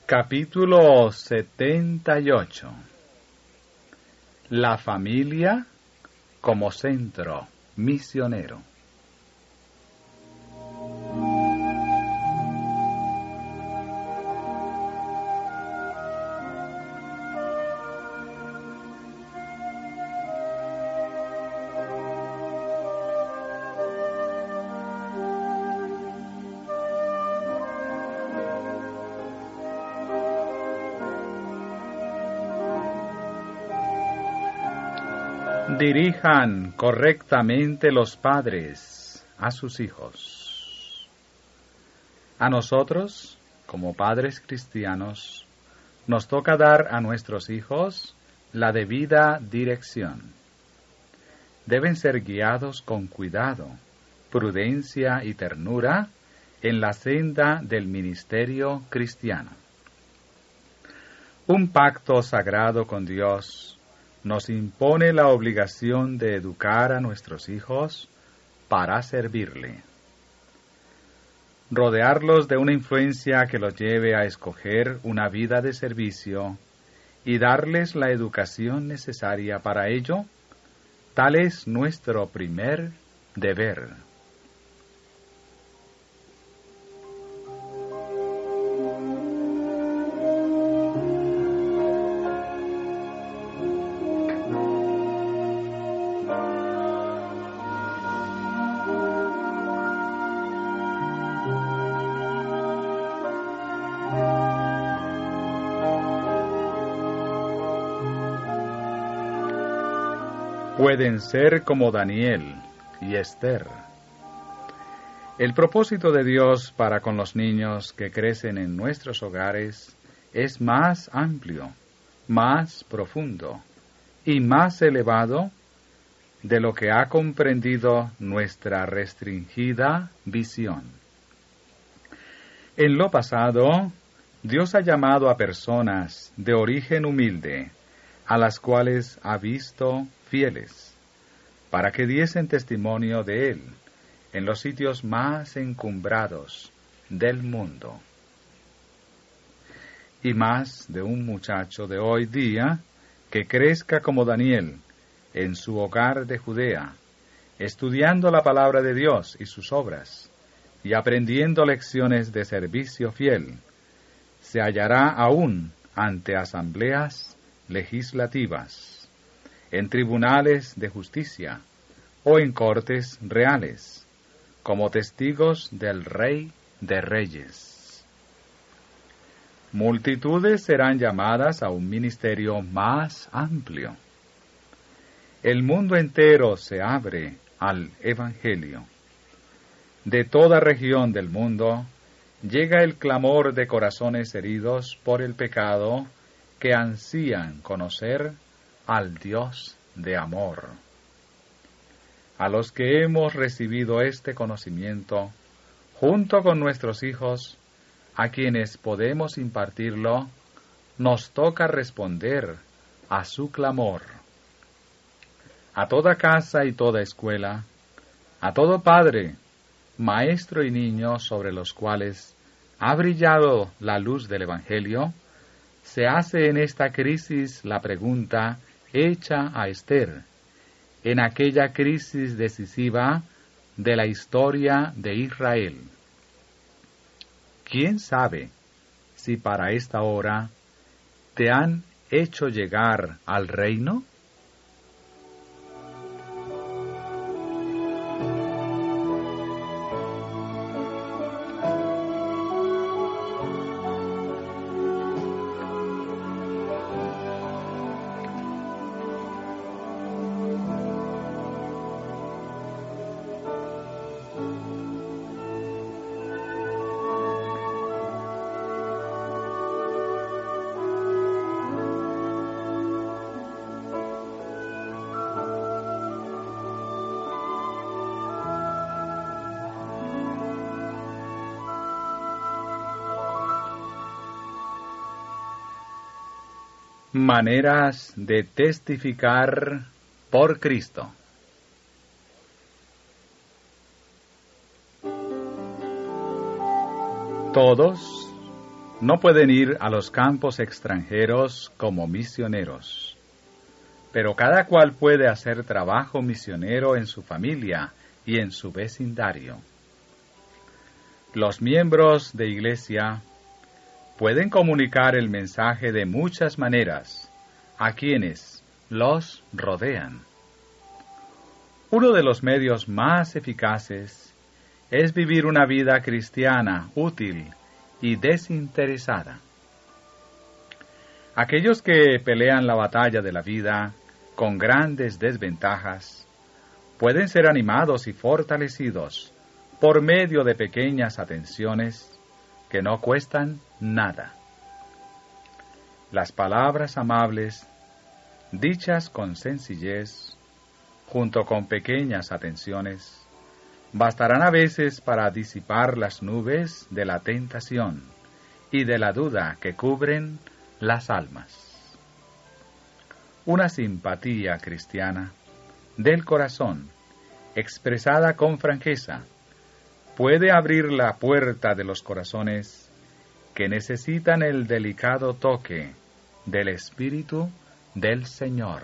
Capítulo 78. La familia como centro misionero. Dirijan correctamente los padres a sus hijos. A nosotros, como padres cristianos, nos toca dar a nuestros hijos la debida dirección. Deben ser guiados con cuidado, prudencia y ternura en la senda del ministerio cristiano. Un pacto sagrado con Dios nos impone la obligación de educar a nuestros hijos para servirle. Rodearlos de una influencia que los lleve a escoger una vida de servicio y darles la educación necesaria para ello, tal es nuestro primer deber. Pueden ser como Daniel y Esther. El propósito de Dios para con los niños que crecen en nuestros hogares es más amplio, más profundo y más elevado de lo que ha comprendido nuestra restringida visión. En lo pasado, Dios ha llamado a personas de origen humilde, a las cuales ha visto fieles, para que diesen testimonio de Él en los sitios más encumbrados del mundo. Y más de un muchacho de hoy día que crezca como Daniel en su hogar de Judea, estudiando la palabra de Dios y sus obras, y aprendiendo lecciones de servicio fiel, se hallará aún ante asambleas legislativas, en tribunales de justicia o en cortes reales, como testigos del Rey de Reyes. Multitudes serán llamadas a un ministerio más amplio. El mundo entero se abre al Evangelio. De toda región del mundo llega el clamor de corazones heridos por el pecado que ansían conocer al Dios de amor. A los que hemos recibido este conocimiento, junto con nuestros hijos, a quienes podemos impartirlo, nos toca responder a su clamor. A toda casa y toda escuela, a todo padre, maestro y niño sobre los cuales ha brillado la luz del Evangelio, se hace en esta crisis la pregunta hecha a Esther, en aquella crisis decisiva de la historia de Israel. ¿Quién sabe si para esta hora te han hecho llegar al reino? Maneras de testificar por Cristo. Todos no pueden ir a los campos extranjeros como misioneros, pero cada cual puede hacer trabajo misionero en su familia y en su vecindario. Los miembros de iglesia pueden comunicar el mensaje de muchas maneras a quienes los rodean. Uno de los medios más eficaces es vivir una vida cristiana útil y desinteresada. Aquellos que pelean la batalla de la vida con grandes desventajas pueden ser animados y fortalecidos por medio de pequeñas atenciones que no cuestan nada. Las palabras amables, dichas con sencillez, junto con pequeñas atenciones, bastarán a veces para disipar las nubes de la tentación y de la duda que cubren las almas. Una simpatía cristiana del corazón, expresada con franqueza, puede abrir la puerta de los corazones que necesitan el delicado toque del Espíritu del Señor.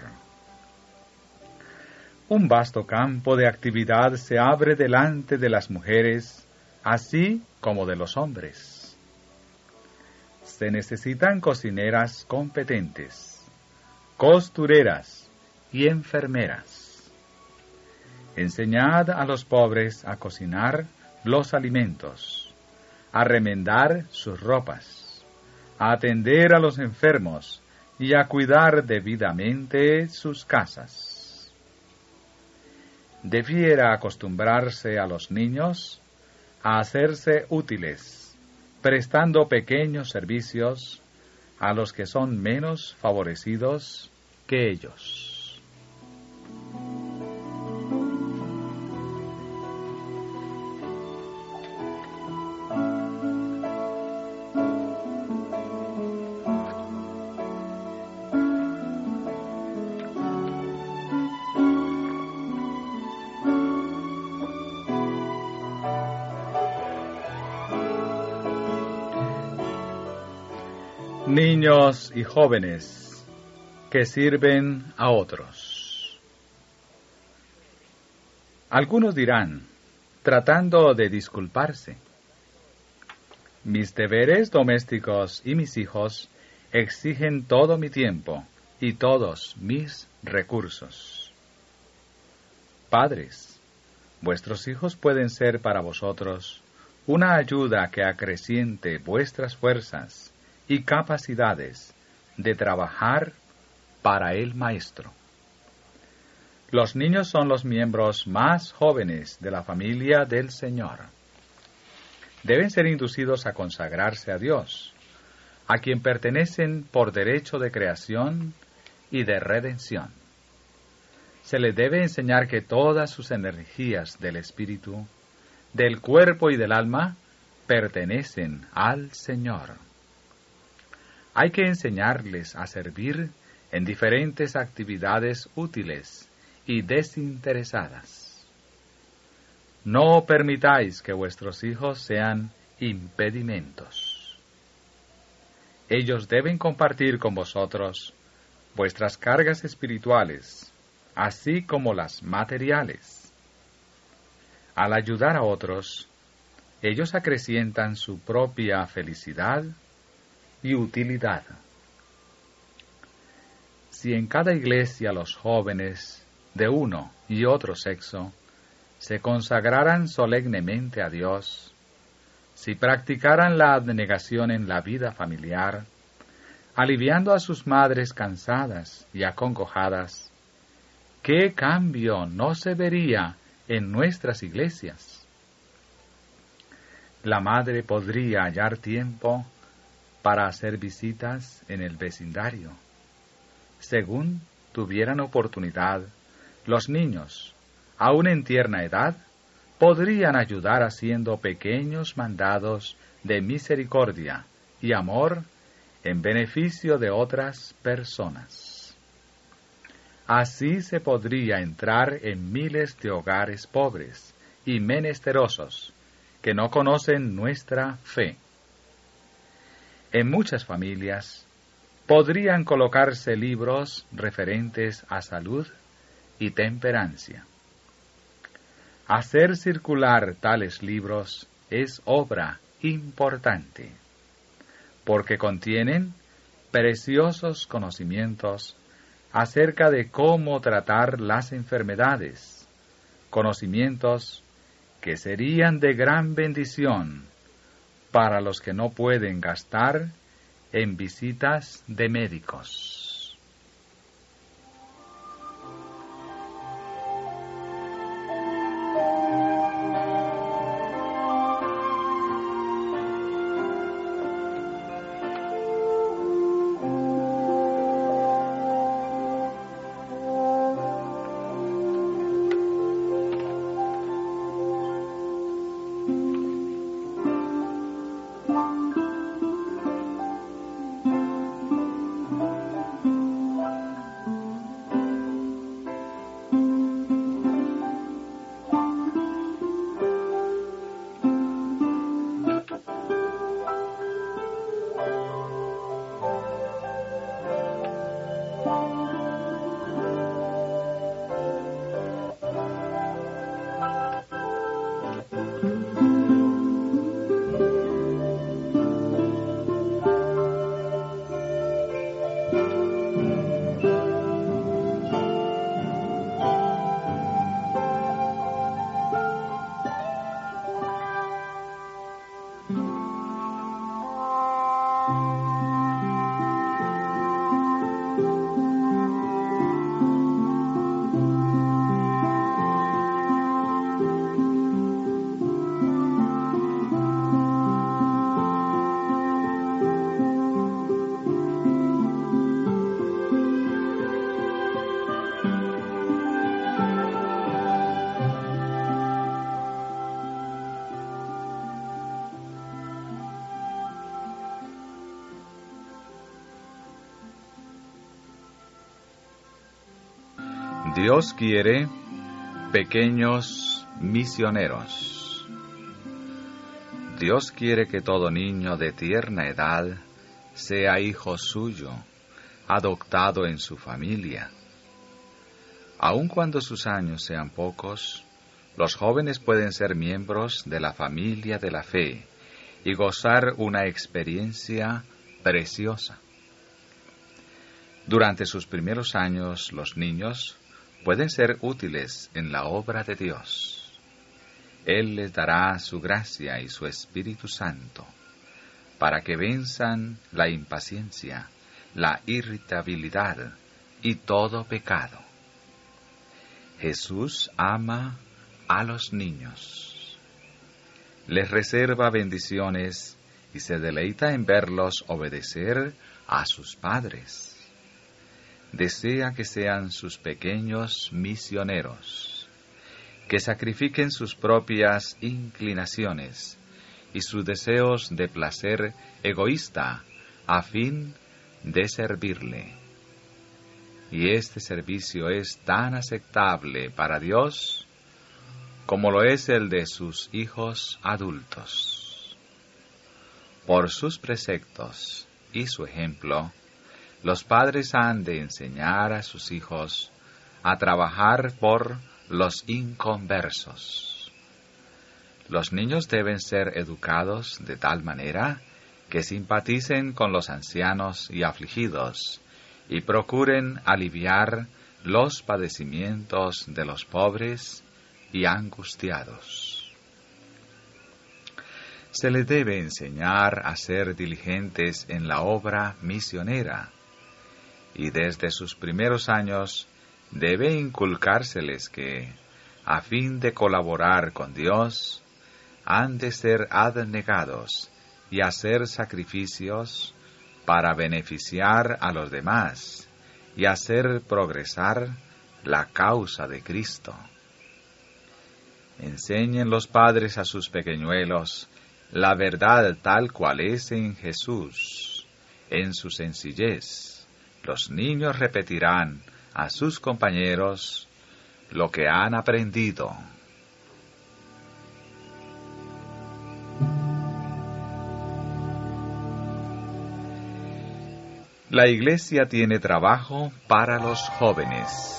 Un vasto campo de actividad se abre delante de las mujeres, así como de los hombres. Se necesitan cocineras competentes, costureras y enfermeras. Enseñad a los pobres a cocinar los alimentos, a remendar sus ropas, a atender a los enfermos y a cuidar debidamente sus casas. Debiera acostumbrarse a los niños a hacerse útiles, prestando pequeños servicios a los que son menos favorecidos que ellos. Niños y jóvenes que sirven a otros. Algunos dirán, tratando de disculparse, mis deberes domésticos y mis hijos exigen todo mi tiempo y todos mis recursos. Padres, vuestros hijos pueden ser para vosotros una ayuda que acreciente vuestras fuerzas y capacidades de trabajar para el Maestro. Los niños son los miembros más jóvenes de la familia del Señor. Deben ser inducidos a consagrarse a Dios, a quien pertenecen por derecho de creación y de redención. Se les debe enseñar que todas sus energías del espíritu, del cuerpo y del alma pertenecen al Señor. Hay que enseñarles a servir en diferentes actividades útiles y desinteresadas. No permitáis que vuestros hijos sean impedimentos. Ellos deben compartir con vosotros vuestras cargas espirituales, así como las materiales. Al ayudar a otros, ellos acrecientan su propia felicidad y utilidad. Si en cada iglesia los jóvenes de uno y otro sexo se consagraran solemnemente a Dios, si practicaran la abnegación en la vida familiar, aliviando a sus madres cansadas y acongojadas, ¿qué cambio no se vería en nuestras iglesias? La madre podría hallar tiempo para hacer visitas en el vecindario. Según tuvieran oportunidad, los niños, aún en tierna edad, podrían ayudar haciendo pequeños mandados de misericordia y amor en beneficio de otras personas. Así se podría entrar en miles de hogares pobres y menesterosos que no conocen nuestra fe. En muchas familias podrían colocarse libros referentes a salud y temperancia. Hacer circular tales libros es obra importante, porque contienen preciosos conocimientos acerca de cómo tratar las enfermedades, conocimientos que serían de gran bendición para los que no pueden gastar en visitas de médicos. Dios quiere pequeños misioneros. Dios quiere que todo niño de tierna edad sea hijo suyo, adoptado en su familia. Aun cuando sus años sean pocos, los jóvenes pueden ser miembros de la familia de la fe y gozar una experiencia preciosa. Durante sus primeros años, los niños pueden ser útiles en la obra de Dios. Él les dará su gracia y su Espíritu Santo para que venzan la impaciencia, la irritabilidad y todo pecado. Jesús ama a los niños. Les reserva bendiciones y se deleita en verlos obedecer a sus padres. Desea que sean sus pequeños misioneros, que sacrifiquen sus propias inclinaciones y sus deseos de placer egoísta a fin de servirle. Y este servicio es tan aceptable para Dios como lo es el de sus hijos adultos. Por sus preceptos y su ejemplo, los padres han de enseñar a sus hijos a trabajar por los inconversos. Los niños deben ser educados de tal manera que simpaticen con los ancianos y afligidos y procuren aliviar los padecimientos de los pobres y angustiados. Se les debe enseñar a ser diligentes en la obra misionera, y desde sus primeros años debe inculcárseles que, a fin de colaborar con Dios, han de ser abnegados y hacer sacrificios para beneficiar a los demás y hacer progresar la causa de Cristo. Enseñen los padres a sus pequeñuelos la verdad tal cual es en Jesús, en su sencillez. Los niños repetirán a sus compañeros lo que han aprendido. La Iglesia tiene trabajo para los jóvenes.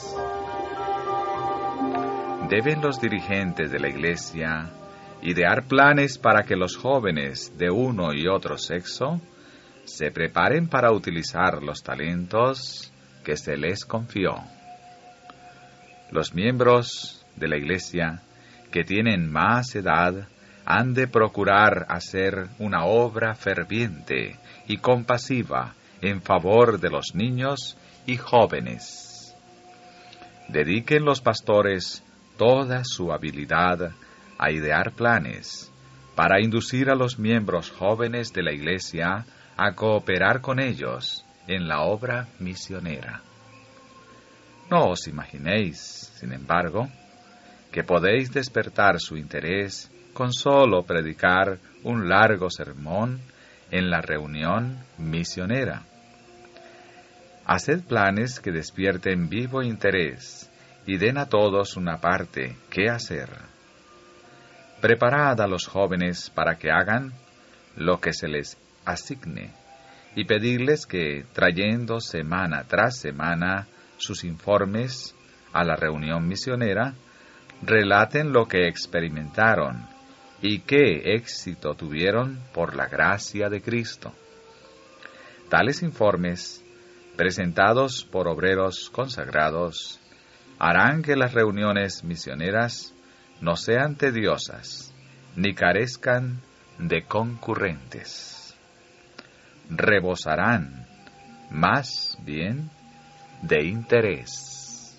Deben los dirigentes de la Iglesia idear planes para que los jóvenes de uno y otro sexo se preparen para utilizar los talentos que se les confió. Los miembros de la Iglesia que tienen más edad han de procurar hacer una obra ferviente y compasiva en favor de los niños y jóvenes. Dediquen los pastores toda su habilidad a idear planes para inducir a los miembros jóvenes de la Iglesia a cooperar con ellos en la obra misionera. No os imaginéis, sin embargo, que podéis despertar su interés con solo predicar un largo sermón en la reunión misionera. Haced planes que despierten vivo interés y den a todos una parte que hacer. Preparad a los jóvenes para que hagan lo que se les asigne y pedidles que, trayendo semana tras semana sus informes a la reunión misionera, relaten lo que experimentaron y qué éxito tuvieron por la gracia de Cristo. Tales informes, presentados por obreros consagrados, harán que las reuniones misioneras no sean tediosas, ni carezcan de concurrentes. Rebosarán, más bien, de interés.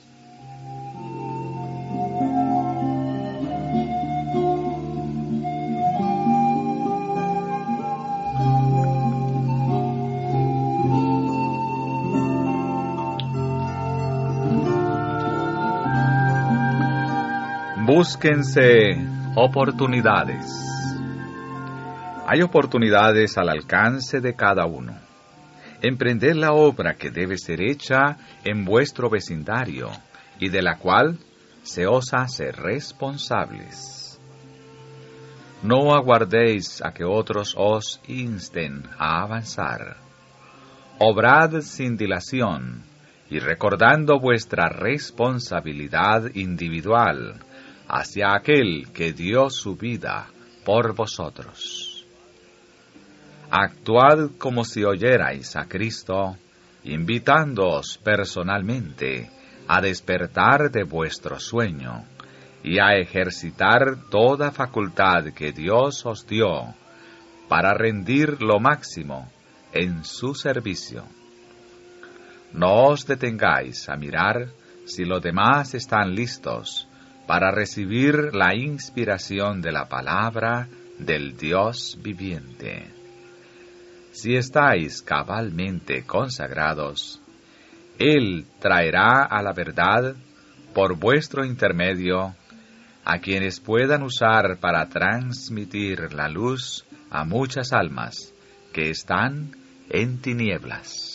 Búsquense oportunidades. Hay oportunidades al alcance de cada uno. Emprended la obra que debe ser hecha en vuestro vecindario y de la cual se os hace responsables. No aguardéis a que otros os insten a avanzar. Obrad sin dilación y recordando vuestra responsabilidad individual hacia aquel que dio su vida por vosotros. Actuad como si oyerais a Cristo, invitándoos personalmente a despertar de vuestro sueño y a ejercitar toda facultad que Dios os dio para rendir lo máximo en su servicio. No os detengáis a mirar si los demás están listos para recibir la inspiración de la palabra del Dios viviente. Si estáis cabalmente consagrados, Él traerá a la verdad, por vuestro intermedio, a quienes puedan usar para transmitir la luz a muchas almas que están en tinieblas.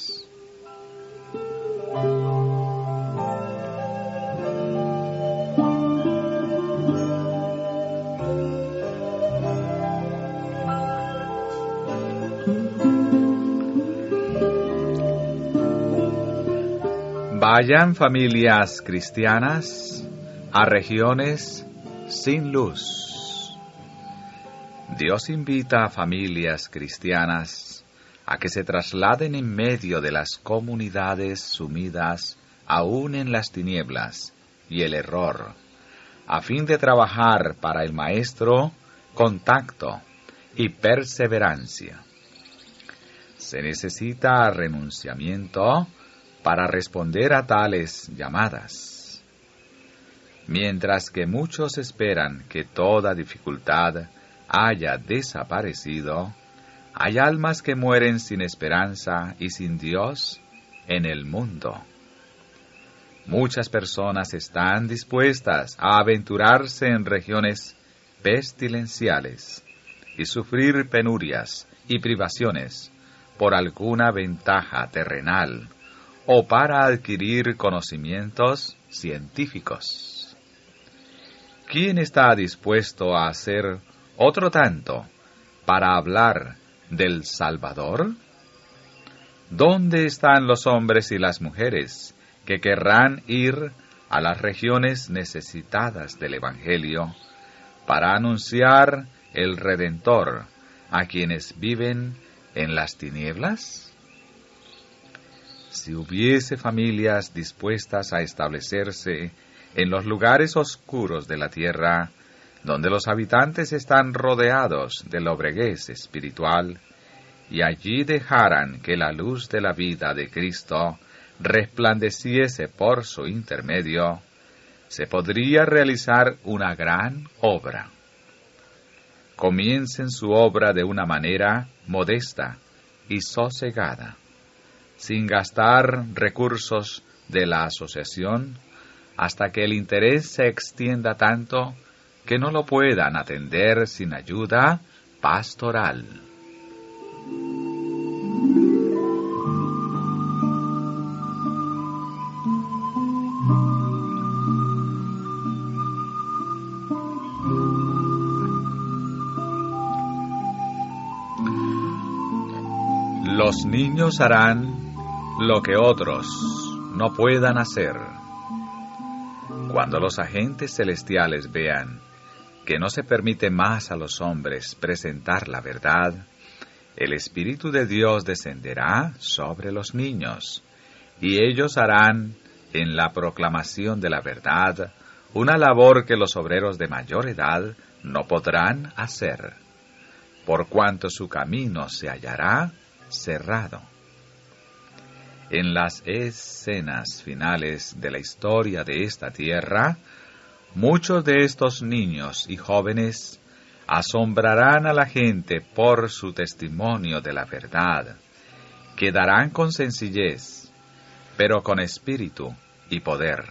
Vayan familias cristianas a regiones sin luz. Dios invita a familias cristianas a que se trasladen en medio de las comunidades sumidas aún en las tinieblas y el error, a fin de trabajar para el Maestro con tacto y perseverancia. Se necesita renunciamiento para responder a tales llamadas. Mientras que muchos esperan que toda dificultad haya desaparecido, hay almas que mueren sin esperanza y sin Dios en el mundo. Muchas personas están dispuestas a aventurarse en regiones pestilenciales y sufrir penurias y privaciones por alguna ventaja terrenal o para adquirir conocimientos científicos. ¿Quién está dispuesto a hacer otro tanto para hablar del Salvador? ¿Dónde están los hombres y las mujeres que querrán ir a las regiones necesitadas del Evangelio para anunciar el Redentor a quienes viven en las tinieblas? Si hubiese familias dispuestas a establecerse en los lugares oscuros de la tierra, donde los habitantes están rodeados de lobreguez espiritual, y allí dejaran que la luz de la vida de Cristo resplandeciese por su intermedio, se podría realizar una gran obra. Comiencen su obra de una manera modesta y sosegada, sin gastar recursos de la asociación, hasta que el interés se extienda tanto que no lo puedan atender sin ayuda pastoral. Los niños harán lo que otros no puedan hacer. Cuando los agentes celestiales vean que no se permite más a los hombres presentar la verdad, el Espíritu de Dios descenderá sobre los niños, y ellos harán en la proclamación de la verdad una labor que los obreros de mayor edad no podrán hacer, por cuanto su camino se hallará cerrado. En las escenas finales de la historia de esta tierra, muchos de estos niños y jóvenes asombrarán a la gente por su testimonio de la verdad, que darán con sencillez, pero con espíritu y poder.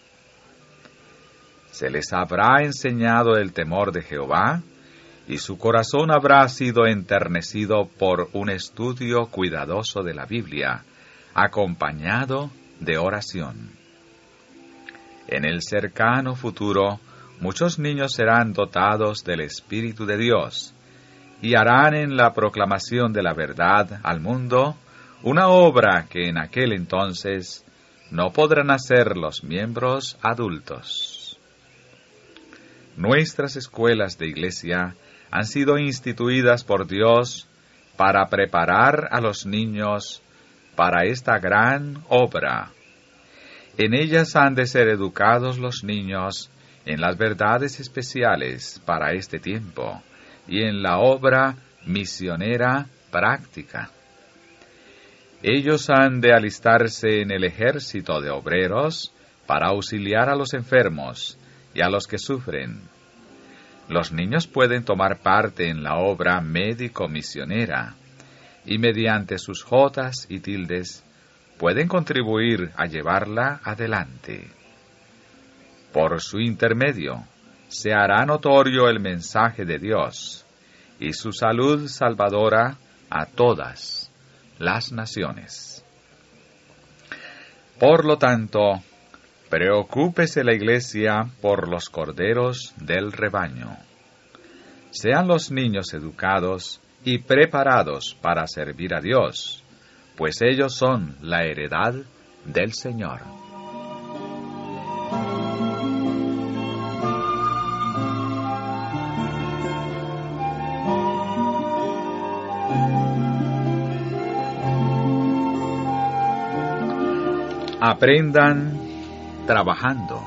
Se les habrá enseñado el temor de Jehová, y su corazón habrá sido enternecido por un estudio cuidadoso de la Biblia, acompañado de oración. En el cercano futuro, muchos niños serán dotados del Espíritu de Dios, y harán en la proclamación de la verdad al mundo una obra que en aquel entonces no podrán hacer los miembros adultos. Nuestras escuelas de iglesia han sido instituidas por Dios para preparar a los niños para esta gran obra. En ellas han de ser educados los niños en las verdades especiales para este tiempo y en la obra misionera práctica. Ellos han de alistarse en el ejército de obreros para auxiliar a los enfermos y a los que sufren. Los niños pueden tomar parte en la obra médico-misionera y mediante sus jotas y tildes pueden contribuir a llevarla adelante. Por su intermedio se hará notorio el mensaje de Dios y su salud salvadora a todas las naciones. Por lo tanto, preocúpese la Iglesia por los corderos del rebaño. Sean los niños educados y preparados para servir a Dios, pues ellos son la heredad del Señor. Aprendan trabajando.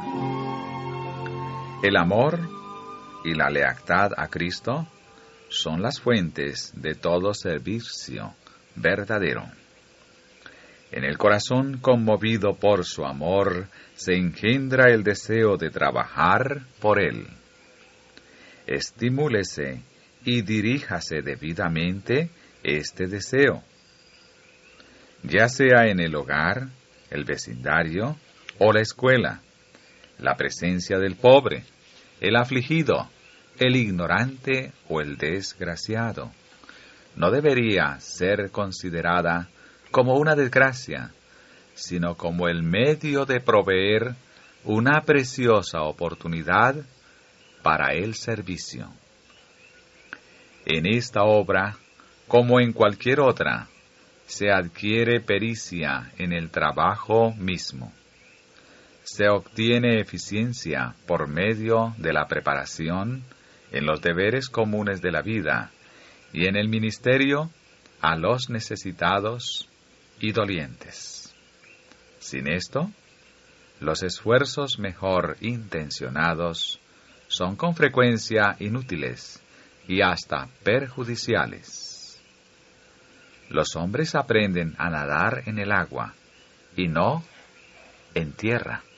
El amor y la lealtad a Cristo son las fuentes de todo servicio verdadero. En el corazón conmovido por su amor se engendra el deseo de trabajar por Él. Estimúlese y diríjase debidamente este deseo, ya sea en el hogar, el vecindario o la escuela, la presencia del pobre, el afligido, el ignorante o el desgraciado. No debería ser considerada como una desgracia, sino como el medio de proveer una preciosa oportunidad para el servicio. En esta obra, como en cualquier otra, se adquiere pericia en el trabajo mismo. Se obtiene eficiencia por medio de la preparación en los deberes comunes de la vida y en el ministerio a los necesitados y dolientes. Sin esto, los esfuerzos mejor intencionados son con frecuencia inútiles y hasta perjudiciales. Los hombres aprenden a nadar en el agua y no en tierra.